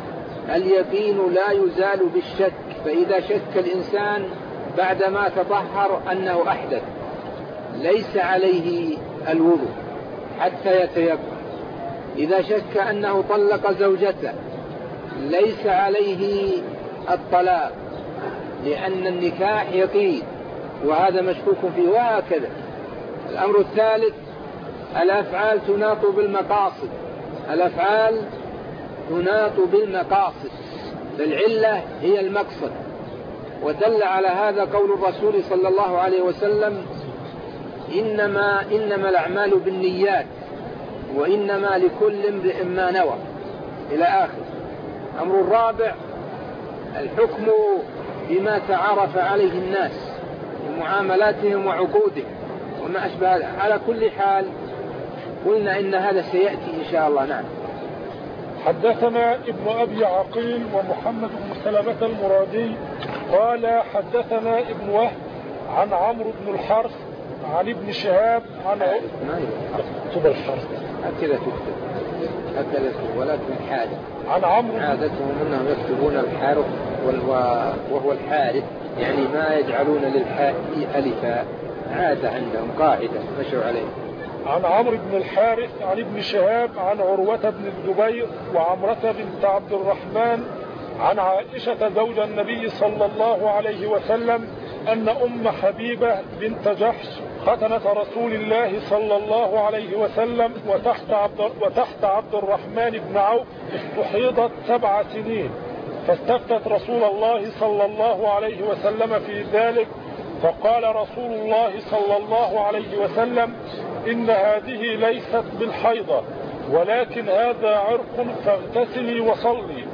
اليقين لا يزال بالشك، فإذا شك الإنسان بعدما تطهر أنه أحدث ليس عليه الوضوء حتى يتيقن. إذا شك أنه طلق زوجته ليس عليه الطلاق، لأن النكاح يقين وهذا مشكوك فيه. وهكذا الأمر الثالث: الأفعال تناط بالمقاصد، الأفعال تناط بالمقاصد، فالعلة هي المقصد. ودل على هذا قول الرسول صلى الله عليه وسلم: إنما الأعمال بالنيات وإنما لكل امرئ ما نوى، إلى آخر. الأمر الرابع: الحكم بما تعارف عليه الناس من معاملاتهم وعقودهم وما أشبه هذا. على كل حال قلنا إن هذا سيأتي إن شاء الله. نعم. حدثنا ابن أبي عقيل ومحمد بن سلمة المرادي قال: حدثنا ابن وهب عن عمرو بن الحرث عن ابن شهاب عن كتب الحرث هكذا تكتب، هكذا ولكن حادث. عن عمرو عادتهم أنهم يكتبون الحرف وهو الحارث، يعني ما يجعلون للحاء ألفا، عادة عندهم قاعدة مشوا عليه. عن عمرو بن الحارث عن ابن شهاب عن عروة بن الزبير وعمرة بنت عبد الرحمن عن عائشة زوج النبي صلى الله عليه وسلم أن أم حبيبة بنت جحش ختنة رسول الله صلى الله عليه وسلم وتحت عبد الرحمن بن عوف استحيضت 7 سنين، فاستفتت رسول الله صلى الله عليه وسلم في ذلك، فقال رسول الله صلى الله عليه وسلم: إن هذه ليست بالحيضة ولكن هذا عرق، فاغتسلي وصلي.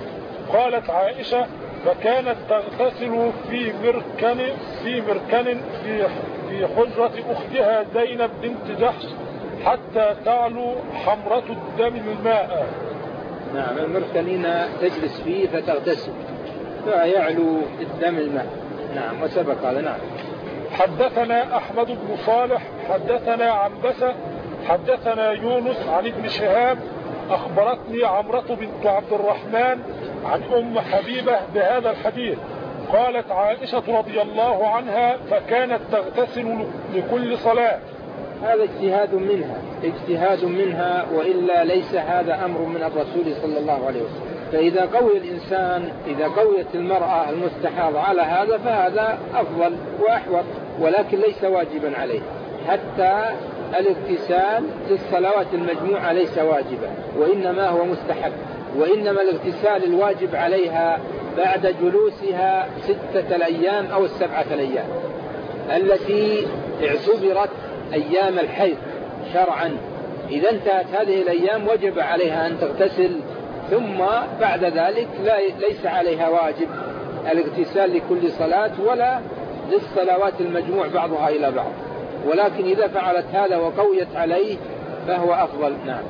قالت عائشة: فكانت تغتسل في مركن في حجرة أختها زينب بنت جحش حتى تعلو حمرة الدم الماء. نعم، المركنين تجلس فيه فتغتسل فيعلو الدم الماء. نعم، وسبق هذا. نعم. حدثنا أحمد بن صالح حدثنا عنبسة حدثنا يونس عن ابن شهاب أخبرتني عمرة بنت عبد الرحمن عن أم حبيبة بهذا الحديث. قالت عائشة رضي الله عنها: فكانت تغتسل لكل صلاة. هذا اجتهاد منها وإلا ليس هذا أمر من الرسول صلى الله عليه وسلم. فإذا قوي الإنسان، إذا قويت المرأة المستحاضة على هذا فهذا أفضل وأحوط، ولكن ليس واجبا عليه. حتى الاغتسال في الصلوات المجموعة ليس واجبا، وإنما هو مستحب. وإنما الاغتسال الواجب عليها بعد جلوسها 6 الأيام أو 7 الأيام التي اعتبرت أيام الحيض شرعا. إذا انتهت هذه الأيام وجب عليها أن تغتسل، ثم بعد ذلك ليس عليها واجب الاغتسال لكل صلاة ولا للصلوات المجموع بعضها إلى بعض، ولكن إذا فعلت هذا وقويت عليه فهو أفضل. نعم.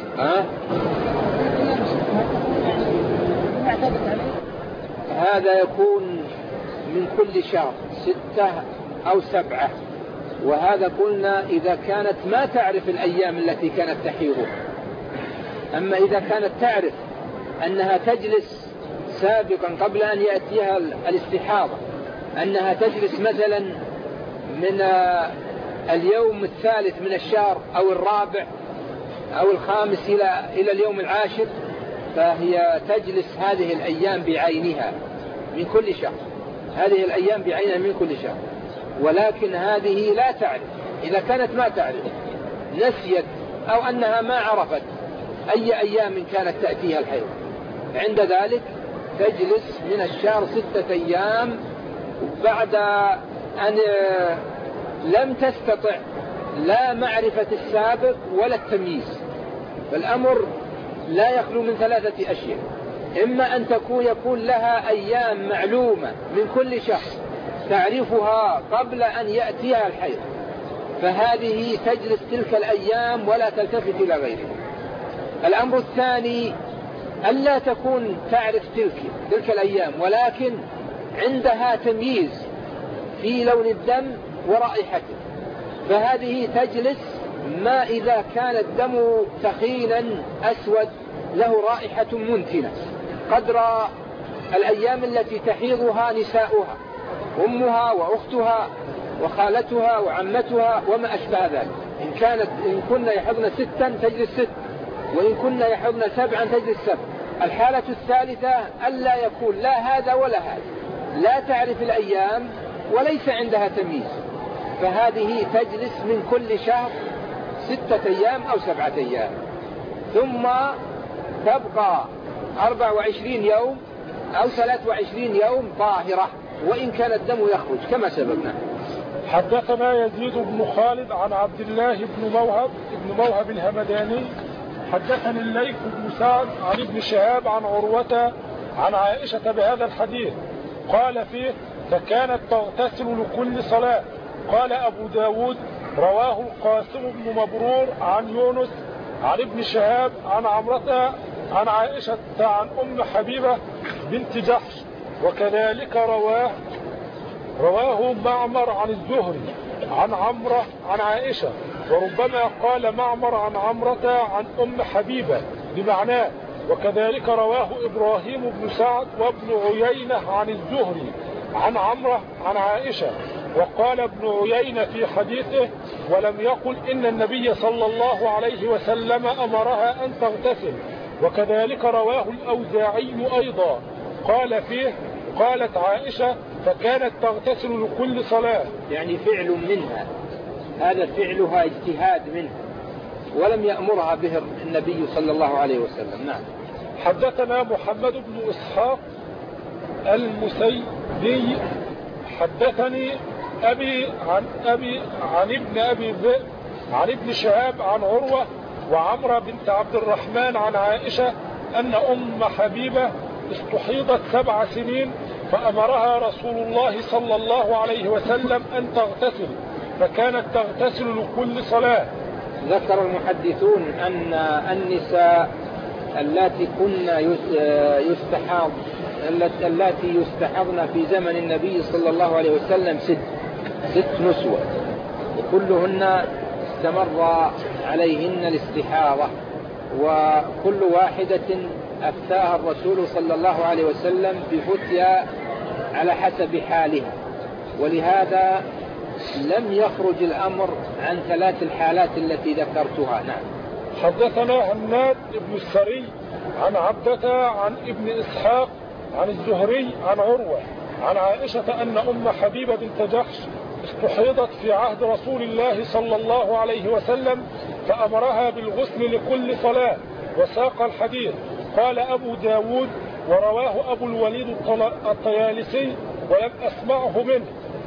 هذا يكون من كل شهر 6 أو 7، وهذا قلنا إذا كانت ما تعرف الأيام التي كانت تحيضها. أما إذا كانت تعرف أنها تجلس سابقا قبل أن يأتيها الاستحاضة، أنها تجلس مثلا من اليوم 3 من الشهر أو 4 أو 5 إلى اليوم 10، فهي تجلس هذه الأيام بعينها من كل شهر، هذه الأيام بعينها من كل شهر. ولكن هذه لا تعرف، إذا كانت ما تعرف نسيت أو أنها ما عرفت أي أيام كانت تأتيها الحيض، عند ذلك تجلس من الشهر 6 أيام بعد أن لم تستطع لا معرفة السابق ولا التمييز. فالأمر لا يخلو من 3 أشياء: إما أن يكون لها أيام معلومة من كل شهر تعرفها قبل أن يأتيها الحيض، فهذه تجلس تلك الأيام ولا تلتفت إلى غيرها. الأمر الثاني: ألا تكون تعرف تلك الأيام، ولكن عندها تمييز في لون الدم ورائحته، فهذه تجلس ما إذا كان الدم ثخينا أسود له رائحة منتنة قدر الأيام التي تحيضها نساؤها، أمها وأختها وخالتها وعمتها وما أشبه ذلك. إن كنا يحضن 6 تجلس 6، وإن كنا يحضن 7 تجلس 7. الحالة الثالثة ألا يكون لا هذا ولا هذا، لا تعرف الأيام وليس عندها تمييز، فهذه تجلس من كل شهر 6 أيام أو 7 أيام، ثم تبقى 24 يوم أو 23 يوم طاهرة، وإن كان الدم يخرج كما سبقنا. حدثنا يزيد بن خالد عن عبد الله بن موهب الهمداني حدثني الليث بن سعد عن ابن شهاب عن عروة عن عائشة بهذا الحديث. قال فيه: فكانت تغتسل لكل صلاة. قال أبو داود: رواه القاسم بن مبرور عن يونس عن ابن شهاب عن عمرة عن عائشة عن أم حبيبة بنت جحش، وكذلك رواه معمر عن الزهري عن عمرة عن عائشة، وربما قال معمر عن عمرة عن أم حبيبة بمعناه. وكذلك رواه إبراهيم بن سعد وابن عيينة عن الزهري عن عمرة عن عائشة. وقال ابن عيينة في حديثه: ولم يقل إن النبي صلى الله عليه وسلم أمرها أن تغتسل. وكذلك رواه الأوزاعي أيضا قال فيه: قالت عائشة: فكانت تغتسل لكل صلاة. يعني فعل منها، هذا فعلها اجتهاد منها، ولم يأمرها به النبي صلى الله عليه وسلم. نعم. حدثنا محمد بن إسحاق المسيدي حدثني أبي عن ابن أبي ذئب عن ابن شهاب عن عروة وعمرة بنت عبد الرحمن عن عائشة أن أم حبيبة استحيضت 7 سنين فأمرها رسول الله صلى الله عليه وسلم أن تغتسل، فكانت تغتسل لكل صلاة. ذكر المحدثون أن النساء اللاتي يستحضن في زمن النبي صلى الله عليه وسلم 6 نسوة، وكلهن استمر عليهن الاستحاضة، وكل واحدة أفتاها الرسول صلى الله عليه وسلم بفتيا على حسب حالها، ولهذا لم يخرج الأمر عن 3 الحالات التي ذكرتها. نعم. حدثنا هناد بن السري عن عبدة عن ابن إسحاق عن الزهري عن عروة عن عائشة أن أم حبيبة بنت جحش استحيضت في عهد رسول الله صلى الله عليه وسلم فأمرها بالغسل لكل صلاة، وساق الحديث. قال أبو داود ورواه أبو الوليد الطيالسي ولم أسمعه منه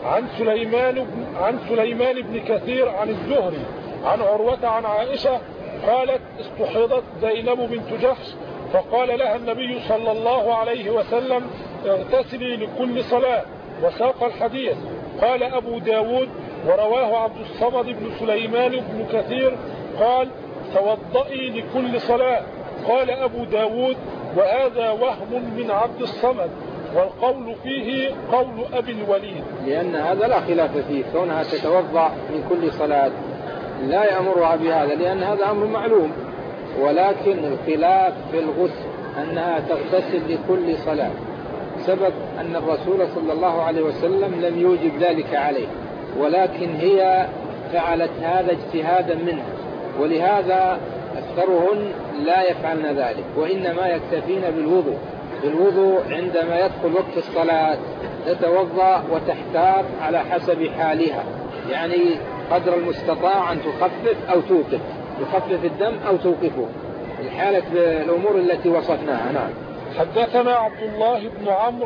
عن سليمان بن كثير عن الزهري عن عروة عن عائشة قالت استحيضت زينب بنت جحش فقال لها النبي صلى الله عليه وسلم اغتسلي لكل صلاة، وساق الحديث. قال أبو داود ورواه عبد الصمد بن سليمان بن كثير قال توضئي لكل صلاة. قال أبو داود وهذا وهم من عبد الصمد، والقول فيه قول أبي الوليد، لأن هذا لا خلاف فيه، كونها تتوضأ من كل صلاة لا يأمرها بهذا، لأن هذا أمر معلوم، ولكن الخلاف في الغسل أنها تغتسل لكل صلاة، سبب أن الرسول صلى الله عليه وسلم لم يوجب ذلك عليه، ولكن هي فعلت هذا اجتهادا منها، ولهذا أكثرهن لا يفعلن ذلك، وإنما يكتفين بالوضوء عندما يدخل وقت الصلاة تتوضأ وتحتاط على حسب حالها، يعني قدر المستطاع أن تخفف أو توقف، تخفف الدم أو توقفه، الحالة بالأمور التي وصفناها. نعم. حدثنا عبد الله بن عمرو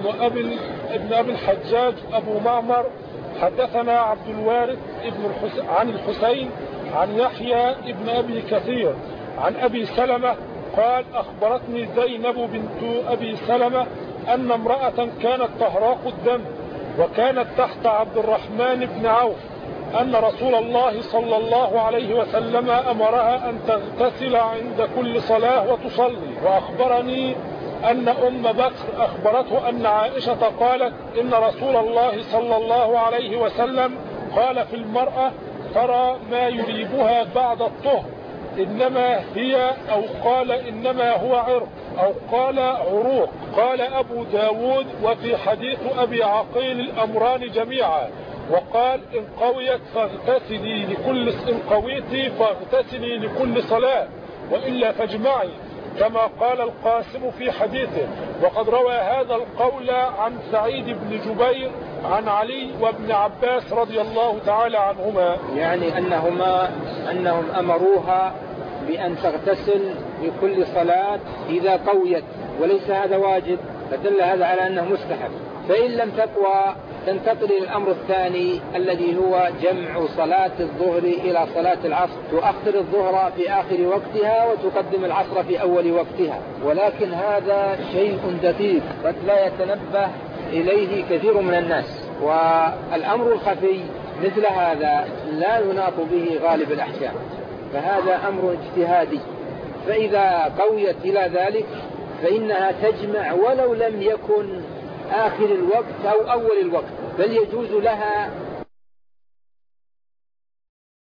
ابن أبي الحجاج أبو معمر حدثنا عبد الوارث عن الحسين عن يحيى ابن أبي كثير عن أبي سلمة قال أخبرتني زينب بنت أبي سلمة أن امرأة كانت تهراق الدم وكانت تحت عبد الرحمن بن عوف أن رسول الله صلى الله عليه وسلم أمرها أن تغتسل عند كل صلاة وتصلي. وأخبرني أن أم بكر أخبرته أن عائشة قالت إن رسول الله صلى الله عليه وسلم قال في المرأة ترى ما يريبها بعد الطهر إنما هي أو قال إنما هو عرق أو قال عروق. قال أبو داود وفي حديث أبي عقيل الأمران جميعا، وقال إن قويت فاغتسلي لكل صلاة وإلا فاجمعي كما قال القاسم في حديثه. وقد روى هذا القول عن سعيد بن جبير عن علي وابن عباس رضي الله تعالى عنهما، يعني أنهم أمروها بأن تغتسل لكل صلاة إذا قويت، وليس هذا واجب، فدل هذا على أنه مستحب. فإن لم تقوى تنتقل إلى الأمر الثاني الذي هو جمع صلاة الظهر إلى صلاة العصر، تؤخر الظهر في آخر وقتها وتقدم العصر في أول وقتها، ولكن هذا شيء دقيق قد لا يتنبه إليه كثير من الناس، والأمر الخفي مثل هذا لا يناط به غالب الأحكام، فهذا أمر اجتهادي. فإذا قويت إلى ذلك فإنها تجمع ولو لم يكن آخر الوقت أو أول الوقت، بل يجوز لها